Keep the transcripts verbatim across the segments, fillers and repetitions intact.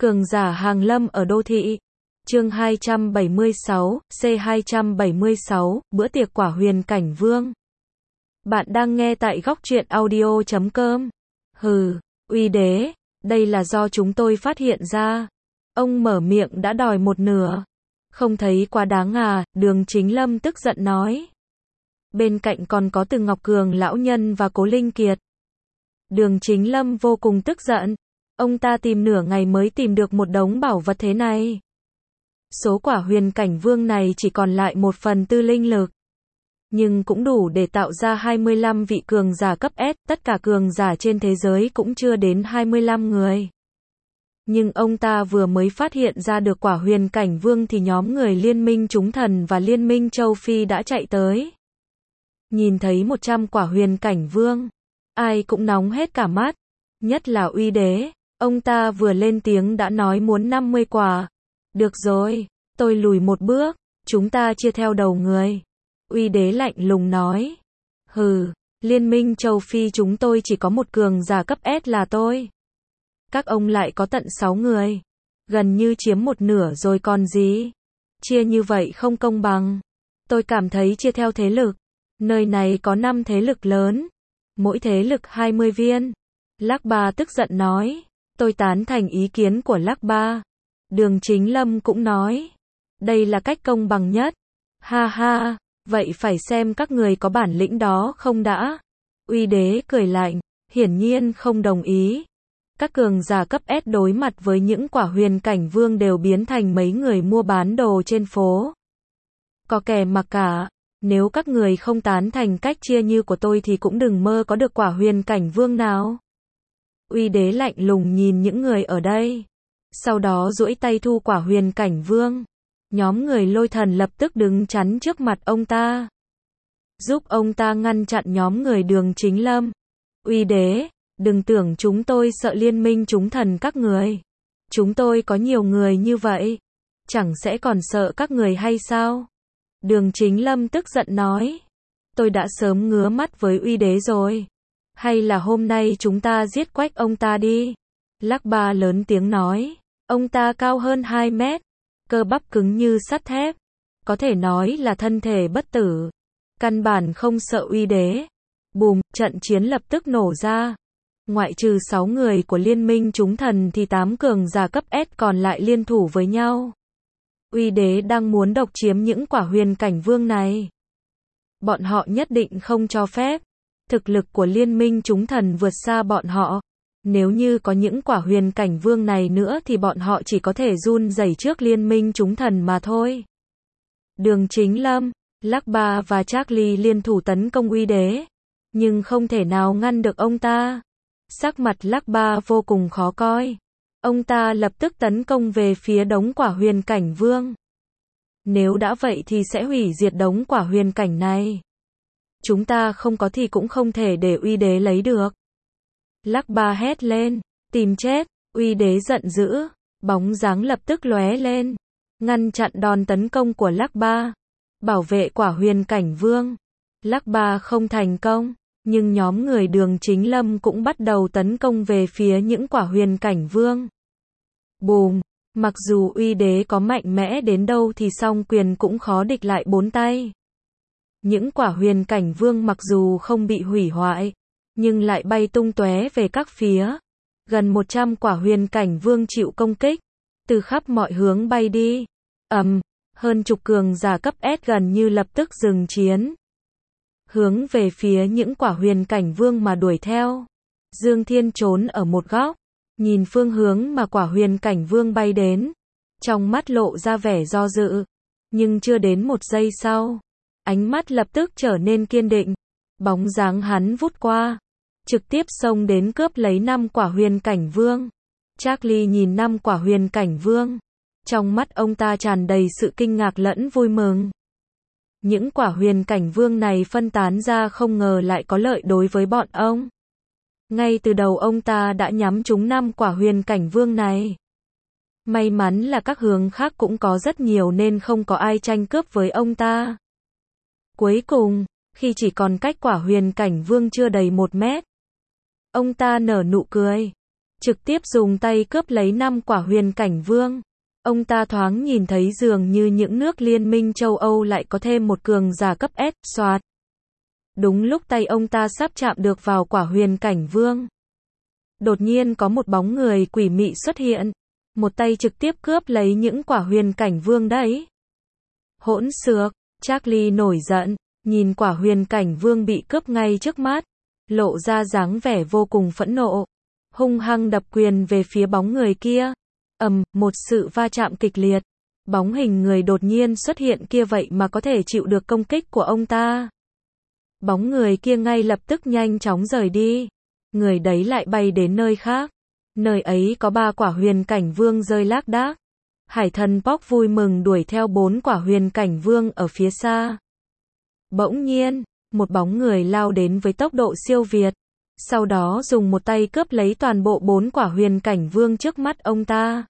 Cường giả hàng lâm ở đô thị. Chương hai trăm bảy mươi sáu, C hai trăm bảy mươi sáu, bữa tiệc quả huyền cảnh vương. Bạn đang nghe tại góc truyện audio chấm com. Hừ, uy đế, đây là do chúng tôi phát hiện ra. Ông mở miệng đã đòi một nửa. Không thấy quá đáng à, Đường Chính Lâm tức giận nói. Bên cạnh còn có Từ Ngọc Cường lão nhân và Cố Linh Kiệt. Đường Chính Lâm vô cùng tức giận. Ông ta tìm nửa ngày mới tìm được một đống bảo vật thế này. Số quả huyền cảnh vương này chỉ còn lại một phần tư linh lực. Nhưng cũng đủ để tạo ra hai mươi lăm vị cường giả cấp S, tất cả cường giả trên thế giới cũng chưa đến hai mươi lăm người. Nhưng ông ta vừa mới phát hiện ra được quả huyền cảnh vương thì nhóm người Liên minh Chúng Thần và Liên minh Châu Phi đã chạy tới. Nhìn thấy một trăm quả huyền cảnh vương, ai cũng nóng hết cả mắt, nhất là uy đế. Ông ta vừa lên tiếng đã nói muốn năm mươi quả. Được rồi, tôi lùi một bước, chúng ta chia theo đầu người. Uy đế lạnh lùng nói. Hừ, Liên minh Châu Phi chúng tôi chỉ có một cường giả cấp S là tôi. Các ông lại có tận sáu người. Gần như chiếm một nửa rồi còn gì. Chia như vậy không công bằng. Tôi cảm thấy chia theo thế lực. Nơi này có năm thế lực lớn. Mỗi thế lực hai mươi viên. Lắc Ba tức giận nói. Tôi tán thành ý kiến của Lắc Ba. Đường Chính Lâm cũng nói. Đây là cách công bằng nhất. Ha ha, vậy phải xem các người có bản lĩnh đó không đã. Uy đế cười lạnh, hiển nhiên không đồng ý. Các cường giả cấp S đối mặt với những quả huyền cảnh vương đều biến thành mấy người mua bán đồ trên phố. Có kẻ mặc cả, nếu các người không tán thành cách chia như của tôi thì cũng đừng mơ có được quả huyền cảnh vương nào. Uy đế lạnh lùng nhìn những người ở đây. Sau đó duỗi tay thu quả huyền cảnh vương. Nhóm người Lôi Thần lập tức đứng chắn trước mặt ông ta. Giúp ông ta ngăn chặn nhóm người Đường Chính Lâm. Uy đế, đừng tưởng chúng tôi sợ Liên minh Chúng Thần các người. Chúng tôi có nhiều người như vậy. Chẳng sẽ còn sợ các người hay sao? Đường Chính Lâm tức giận nói. Tôi đã sớm ngứa mắt với uy đế rồi. Hay là hôm nay chúng ta giết quách ông ta đi. Lắc Ba lớn tiếng nói. Ông ta cao hơn hai mét. Cơ bắp cứng như sắt thép. Có thể nói là thân thể bất tử. Căn bản không sợ uy đế. Bùm, trận chiến lập tức nổ ra. Ngoại trừ sáu người của Liên minh Chúng Thần thì tám cường giả cấp S còn lại liên thủ với nhau. Uy đế đang muốn độc chiếm những quả huyền cảnh vương này. Bọn họ nhất định không cho phép. Thực lực của Liên minh Chúng Thần vượt xa bọn họ. Nếu như có những quả huyền cảnh vương này nữa thì bọn họ chỉ có thể run rẩy trước Liên minh Chúng Thần mà thôi. Đường Chính Lâm, Lắc Ba và Charlie liên thủ tấn công uy đế. Nhưng không thể nào ngăn được ông ta. Sắc mặt Lắc Ba vô cùng khó coi. Ông ta lập tức tấn công về phía đống quả huyền cảnh vương. Nếu đã vậy thì sẽ hủy diệt đống quả huyền cảnh này. Chúng ta không có thì cũng không thể để uy đế lấy được. Lắc Ba hét lên, tìm chết. Uy đế giận dữ, bóng dáng lập tức lóe lên, ngăn chặn đòn tấn công của Lắc Ba, bảo vệ quả huyền cảnh vương. Lắc Ba không thành công, nhưng nhóm người Đường Chính Lâm cũng bắt đầu tấn công về phía những quả huyền cảnh vương. Bùm, mặc dù uy đế có mạnh mẽ đến đâu thì song quyền cũng khó địch lại bốn tay. Những quả huyền cảnh vương mặc dù không bị hủy hoại, nhưng lại bay tung tóe về các phía. Gần một trăm quả huyền cảnh vương chịu công kích, từ khắp mọi hướng bay đi. Ầm, um, hơn chục cường giả cấp S gần như lập tức dừng chiến. Hướng về phía những quả huyền cảnh vương mà đuổi theo. Dương Thiên trốn ở một góc, nhìn phương hướng mà quả huyền cảnh vương bay đến. Trong mắt lộ ra vẻ do dự, nhưng chưa đến một giây sau, ánh mắt lập tức trở nên kiên định. Bóng dáng hắn vút qua, trực tiếp xông đến cướp lấy năm quả huyền cảnh vương. Charlie nhìn năm quả huyền cảnh vương, trong mắt ông ta tràn đầy sự kinh ngạc lẫn vui mừng. Những quả huyền cảnh vương này phân tán ra không ngờ lại có lợi đối với bọn ông. Ngay từ đầu ông ta đã nhắm trúng năm quả huyền cảnh vương này. May mắn là các hướng khác cũng có rất nhiều nên không có ai tranh cướp với ông ta. Cuối cùng, khi chỉ còn cách quả huyền cảnh vương chưa đầy một mét, ông ta nở nụ cười. trực tiếp dùng tay cướp lấy năm quả huyền cảnh vương. Ông ta thoáng nhìn thấy dường như những nước liên minh châu Âu lại có thêm một cường giả cấp S, xoạt. Đúng lúc tay ông ta sắp chạm được vào quả huyền cảnh vương. Đột nhiên có một bóng người quỷ mị xuất hiện. Một tay trực tiếp cướp lấy những quả huyền cảnh vương đấy. Hỗn xược, Charlie nổi giận, nhìn quả huyền cảnh vương bị cướp ngay trước mắt. Lộ ra dáng vẻ vô cùng phẫn nộ. Hung hăng đập quyền về phía bóng người kia. Ầm, một sự va chạm kịch liệt. Bóng hình người đột nhiên xuất hiện kia vậy mà có thể chịu được công kích của ông ta. Bóng người kia ngay lập tức nhanh chóng rời đi. Người đấy lại bay đến nơi khác. Nơi ấy có ba quả huyền cảnh vương rơi lác đác. Hải thần Pog vui mừng đuổi theo bốn quả huyền cảnh vương ở phía xa. Bỗng nhiên, một bóng người lao đến với tốc độ siêu việt. Sau đó dùng một tay cướp lấy toàn bộ bốn quả huyền cảnh vương trước mắt ông ta.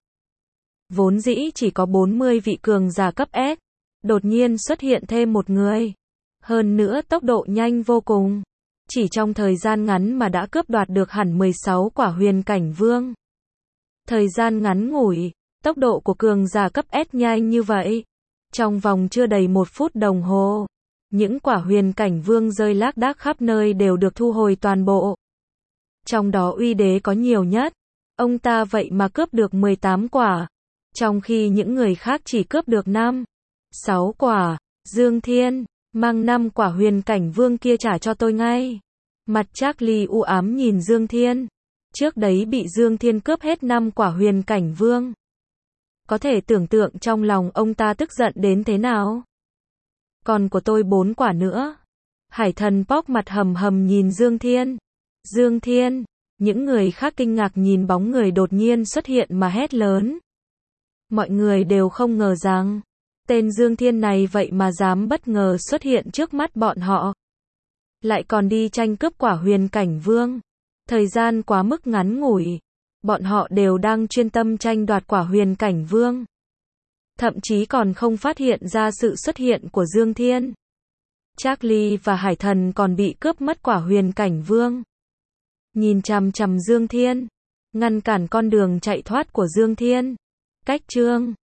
Vốn dĩ chỉ có bốn mươi vị cường giả cấp S. Đột nhiên xuất hiện thêm một người. Hơn nữa tốc độ nhanh vô cùng. Chỉ trong thời gian ngắn mà đã cướp đoạt được hẳn mười sáu quả huyền cảnh vương. Thời gian ngắn ngủi, tốc độ của cường giả cấp S nhanh như vậy. Trong vòng chưa đầy một phút đồng hồ, những quả huyền cảnh vương rơi lác đác khắp nơi đều được thu hồi toàn bộ. Trong đó uy đế có nhiều nhất. Ông ta vậy mà cướp được mười tám quả. Trong khi những người khác chỉ cướp được năm, sáu quả. Dương Thiên, mang năm quả huyền cảnh vương kia trả cho tôi ngay. Mặt Charlie u ám nhìn Dương Thiên. Trước đấy bị Dương Thiên cướp hết năm quả huyền cảnh vương. Có thể tưởng tượng trong lòng ông ta tức giận đến thế nào. Còn của tôi bốn quả nữa. Hải thần Pog mặt hầm hầm nhìn Dương Thiên. Dương Thiên, những người khác kinh ngạc nhìn bóng người đột nhiên xuất hiện mà hét lớn. Mọi người đều không ngờ rằng, tên Dương Thiên này vậy mà dám bất ngờ xuất hiện trước mắt bọn họ. Lại còn đi tranh cướp quả huyền cảnh vương. Thời gian quá mức ngắn ngủi. Bọn họ đều đang chuyên tâm tranh đoạt quả huyền cảnh vương. Thậm chí còn không phát hiện ra sự xuất hiện của Dương Thiên. Charlie và Hải thần còn bị cướp mất quả huyền cảnh vương. Nhìn chằm chằm Dương Thiên. Ngăn cản con đường chạy thoát của Dương Thiên. Cách chương